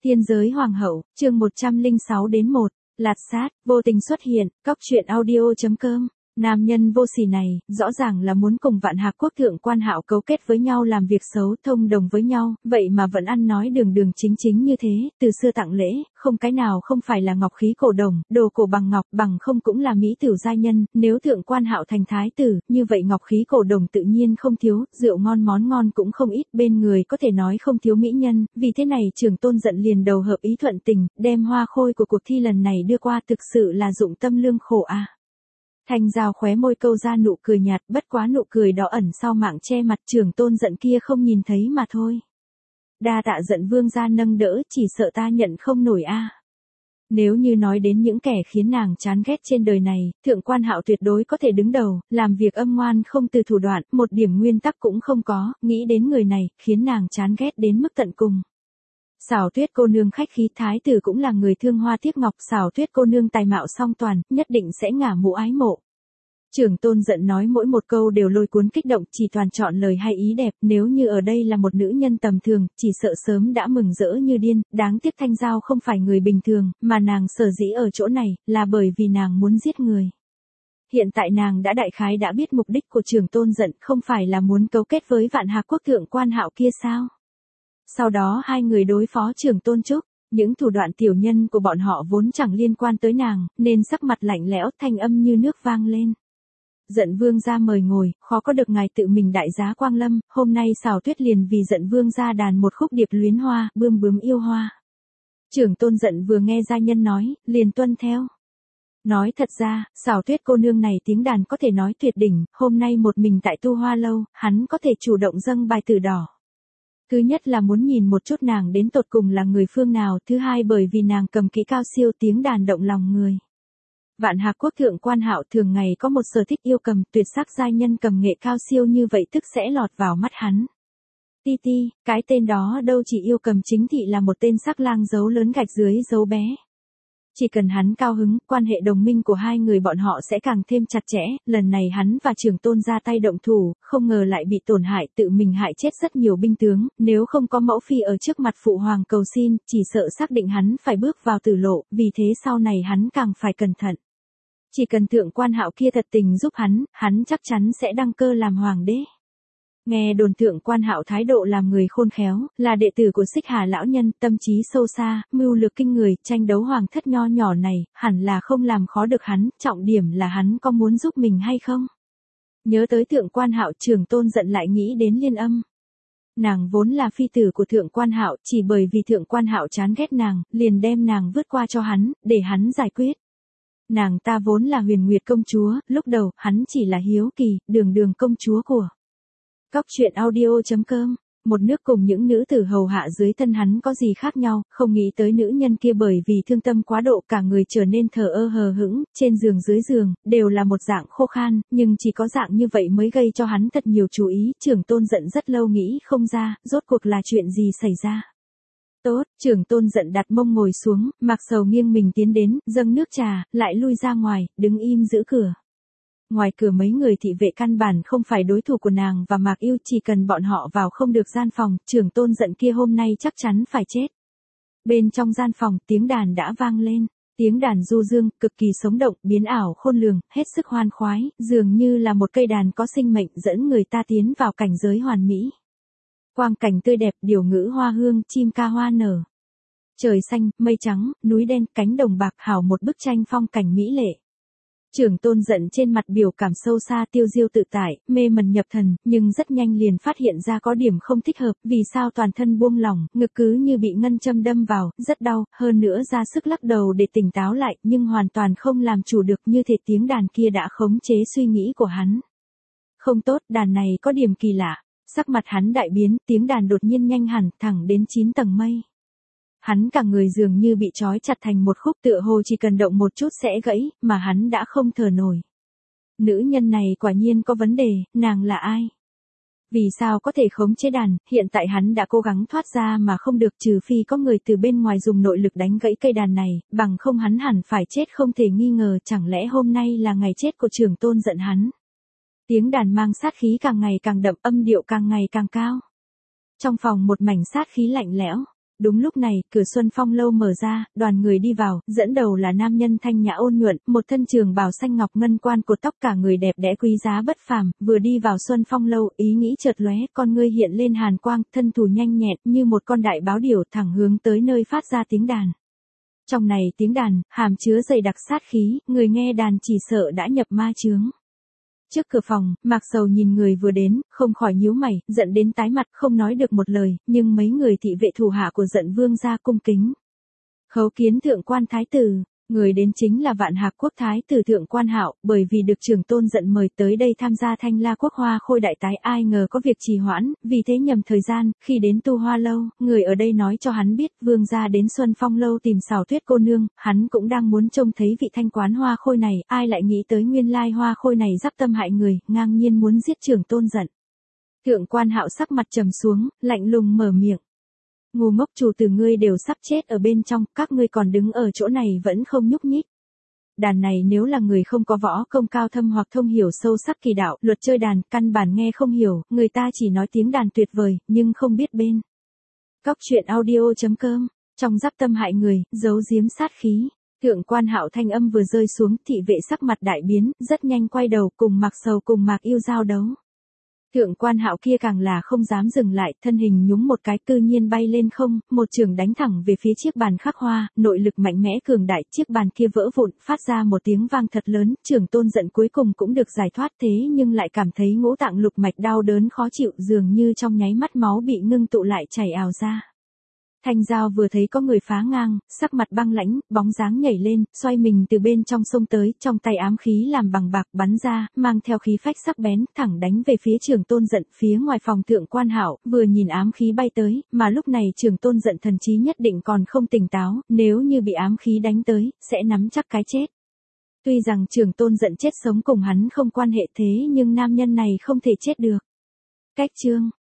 Thiên giới hoàng hậu, chương 106-1, lạt sát, vô tình xuất hiện, cóc truyện audio.com. Nam nhân vô sỉ này, rõ ràng là muốn cùng Vạn Hạc Quốc thượng quan Hạo cấu kết với nhau làm việc xấu, thông đồng với nhau, vậy mà vẫn ăn nói đường đường chính chính như thế, từ xưa tặng lễ, không cái nào không phải là ngọc khí cổ đồng, đồ cổ bằng ngọc, bằng không cũng là mỹ tửu giai nhân, nếu thượng quan Hạo thành thái tử, như vậy ngọc khí cổ đồng tự nhiên không thiếu, rượu ngon món ngon cũng không ít, bên người có thể nói không thiếu mỹ nhân, vì thế này Trường Tôn giận liền đầu hợp ý thuận tình, đem hoa khôi của cuộc thi lần này đưa qua, thực sự là dụng tâm lương khổ a. Thanh Giao khóe môi câu ra nụ cười nhạt, bất quá nụ cười đó ẩn sau mạng che mặt Trường Tôn giận kia không nhìn thấy mà thôi. Đa tạ giận vương gia nâng đỡ, chỉ sợ ta nhận không nổi a. Nếu như nói đến những kẻ khiến nàng chán ghét trên đời này, thượng quan Hạo tuyệt đối có thể đứng đầu, làm việc âm ngoan không từ thủ đoạn, một điểm nguyên tắc cũng không có, nghĩ đến người này, khiến nàng chán ghét đến mức tận cùng. Xảo Tuyết cô nương khách khí, thái tử cũng là người thương hoa tiếc ngọc, Xảo Tuyết cô nương tài mạo song toàn, nhất định sẽ ngả mũ ái mộ. Trường Tôn giận nói mỗi một câu đều lôi cuốn kích động, chỉ toàn chọn lời hay ý đẹp, nếu như ở đây là một nữ nhân tầm thường, chỉ sợ sớm đã mừng rỡ như điên, đáng tiếc Thanh Giao không phải người bình thường, mà nàng sở dĩ ở chỗ này, là bởi vì nàng muốn giết người. Hiện tại nàng đã đại khái đã biết mục đích của Trường Tôn giận, không phải là muốn cấu kết với Vạn Hạc Quốc thượng quan Hạo kia sao? Sau đó hai người đối phó Trường Tôn Trúc, những thủ đoạn tiểu nhân của bọn họ vốn chẳng liên quan tới nàng, nên sắc mặt lạnh lẽo, thanh âm như nước vang lên. Giận vương gia mời ngồi, khó có được ngài tự mình đại giá quang lâm, hôm nay Xảo Tuyết liền vì giận vương gia đàn một khúc điệp luyến hoa, bươm bướm yêu hoa. Trường Tôn giận vừa nghe gia nhân nói, liền tuân theo. Nói thật ra, Xảo Tuyết cô nương này tiếng đàn có thể nói tuyệt đỉnh, hôm nay một mình tại Tu Hoa lâu, hắn có thể chủ động dâng bài tử đỏ. Thứ nhất là muốn nhìn một chút nàng đến tột cùng là người phương nào, thứ hai bởi vì nàng cầm kỹ cao siêu tiếng đàn động lòng người. Vạn Hạc Quốc thượng quan Hạo thường ngày có một sở thích yêu cầm, tuyệt sắc giai nhân cầm nghệ cao siêu như vậy tức sẽ lọt vào mắt hắn. Ti Ti, cái tên đó đâu chỉ yêu cầm chính thị là một tên sắc lang giấu lớn gạch dưới giấu bé. Chỉ cần hắn cao hứng, quan hệ đồng minh của hai người bọn họ sẽ càng thêm chặt chẽ, lần này hắn và Trường Tôn ra tay động thủ, không ngờ lại bị tổn hại, tự mình hại chết rất nhiều binh tướng, nếu không có mẫu phi ở trước mặt phụ hoàng cầu xin, chỉ sợ xác định hắn phải bước vào tử lộ, vì thế sau này hắn càng phải cẩn thận. Chỉ cần thượng quan Hạo kia thật tình giúp hắn chắc chắn sẽ đăng cơ làm hoàng đế. Nghe đồn thượng quan Hạo thái độ làm người khôn khéo, là đệ tử của Xích Hà lão nhân, tâm trí sâu xa, mưu lược kinh người, tranh đấu hoàng thất nho nhỏ này, hẳn là không làm khó được hắn, trọng điểm là hắn có muốn giúp mình hay không. Nhớ tới thượng quan Hạo, Trường Tôn giận lại nghĩ đến Liên Âm. Nàng vốn là phi tử của thượng quan Hạo, chỉ bởi vì thượng quan Hạo chán ghét nàng, liền đem nàng vứt qua cho hắn, để hắn giải quyết. Nàng ta vốn là Huyền Nguyệt công chúa, lúc đầu, hắn chỉ là hiếu kỳ, đường công chúa của. Cóc truyện audio.com, một nước cùng những nữ tử hầu hạ dưới thân hắn có gì khác nhau, không nghĩ tới nữ nhân kia bởi vì thương tâm quá độ cả người trở nên thờ ơ hờ hững, trên giường dưới giường, đều là một dạng khô khan, nhưng chỉ có dạng như vậy mới gây cho hắn thật nhiều chú ý, Trường Tôn giận rất lâu nghĩ không ra, rốt cuộc là chuyện gì xảy ra. Tốt, Trường Tôn giận đặt mông ngồi xuống, Mạc Sầu nghiêng mình tiến đến, dâng nước trà, lại lui ra ngoài, đứng im giữ cửa. Ngoài cửa mấy người thị vệ căn bản không phải đối thủ của nàng và Mạc Yêu, chỉ cần bọn họ vào không được gian phòng, Trường Tôn giận kia hôm nay chắc chắn phải chết. Bên trong gian phòng, tiếng đàn đã vang lên, tiếng đàn du dương, cực kỳ sống động, biến ảo khôn lường, hết sức hoan khoái, dường như là một cây đàn có sinh mệnh dẫn người ta tiến vào cảnh giới hoàn mỹ. Quang cảnh tươi đẹp, điều ngữ hoa hương, chim ca hoa nở. Trời xanh, mây trắng, núi đen, cánh đồng bạc, hảo một bức tranh phong cảnh mỹ lệ. Trường Tôn giận trên mặt biểu cảm sâu xa, tiêu diêu tự tại, mê mẩn nhập thần, nhưng rất nhanh liền phát hiện ra có điểm không thích hợp, vì sao toàn thân buông lỏng, ngực cứ như bị ngân châm đâm vào, rất đau, hơn nữa ra sức lắc đầu để tỉnh táo lại, nhưng hoàn toàn không làm chủ được, như thể tiếng đàn kia đã khống chế suy nghĩ của hắn. Không tốt, đàn này có điểm kỳ lạ. Sắc mặt hắn đại biến, tiếng đàn đột nhiên nhanh hẳn, thẳng đến 9 tầng mây. Hắn cả người dường như bị trói chặt thành một khúc, tựa hồ chỉ cần động một chút sẽ gãy, mà hắn đã không thở nổi. Nữ nhân này quả nhiên có vấn đề, nàng là ai? Vì sao có thể khống chế đàn, hiện tại hắn đã cố gắng thoát ra mà không được, trừ phi có người từ bên ngoài dùng nội lực đánh gãy cây đàn này, bằng không hắn hẳn phải chết không thể nghi ngờ, chẳng lẽ hôm nay là ngày chết của Trường Tôn giận hắn. Tiếng đàn mang sát khí càng ngày càng đậm, âm điệu càng ngày càng cao. Trong phòng một mảnh sát khí lạnh lẽo, Đúng lúc này, cửa Xuân Phong lâu mở ra, đoàn người đi vào, dẫn đầu là nam nhân thanh nhã ôn nhuận, một thân trường bào xanh ngọc ngân quan cột tóc cả người đẹp đẽ quý giá bất phàm, vừa đi vào Xuân Phong lâu, ý nghĩ chợt lóe, con ngươi hiện lên hàn quang, thân thủ nhanh nhẹn, như một con đại báo điểu thẳng hướng tới nơi phát ra tiếng đàn. Trong này tiếng đàn, hàm chứa dày đặc sát khí, người nghe đàn chỉ sợ đã nhập ma chướng. Trước cửa phòng, Mạc Sầu nhìn người vừa đến, không khỏi nhíu mày, giận đến tái mặt, không nói được một lời, nhưng mấy người thị vệ thủ hạ của Giận Vương gia cung kính. Khấu kiến thượng quan thái tử, người đến chính là Vạn Hạc quốc thái tử Thượng Quan Hạo, bởi vì được trưởng tôn Giận mời tới đây tham gia Thanh La quốc hoa khôi đại tái, ai ngờ có việc trì hoãn, vì thế nhầm thời gian, khi đến Tu Hoa lâu, người ở đây nói cho hắn biết, vương gia đến Xuân Phong lâu tìm Xào Tuyết cô nương, hắn cũng đang muốn trông thấy vị thanh quán hoa khôi này, ai lại nghĩ tới nguyên lai hoa khôi này giáp tâm hại người, ngang nhiên muốn giết trưởng tôn Giận. Thượng Quan Hạo sắc mặt trầm xuống, lạnh lùng mở miệng. Ngu ngốc, chủ tử ngươi đều sắp chết ở bên trong, các ngươi còn đứng ở chỗ này vẫn không nhúc nhích. Đàn này nếu là người không có võ công cao thâm hoặc thông hiểu sâu sắc kỳ đạo, luật chơi đàn, căn bản nghe không hiểu, người ta chỉ nói tiếng đàn tuyệt vời, nhưng không biết bên. Cóc truyện audio.com, trong giáp tâm hại người, giấu giếm sát khí. Thượng Quan Hạo thanh âm vừa rơi xuống, thị vệ sắc mặt đại biến, rất nhanh quay đầu cùng Mạc Sầu cùng Mạc Yêu giao đấu. Thượng Quan Hạo kia càng là không dám dừng lại, thân hình nhúng một cái cư nhiên bay lên không, một chưởng đánh thẳng về phía chiếc bàn khắc hoa, nội lực mạnh mẽ cường đại, chiếc bàn kia vỡ vụn, phát ra một tiếng vang thật lớn, trưởng tôn Giận cuối cùng cũng được giải thoát, thế nhưng lại cảm thấy ngũ tạng lục mạch đau đớn khó chịu, dường như trong nháy mắt máu bị ngưng tụ lại chảy ào ra. Thanh Giao vừa thấy có người phá ngang, sắc mặt băng lãnh, bóng dáng nhảy lên, xoay mình từ bên trong sông tới, trong tay ám khí làm bằng bạc bắn ra, mang theo khí phách sắc bén, thẳng đánh về phía trưởng tôn Giận. Phía ngoài phòng Thượng Quan Hạo, vừa nhìn ám khí bay tới, mà lúc này trưởng tôn Giận thần trí nhất định còn không tỉnh táo, nếu như bị ám khí đánh tới, sẽ nắm chắc cái chết. Tuy rằng trưởng tôn Giận chết sống cùng hắn không quan hệ, thế nhưng nam nhân này không thể chết được. Cách chương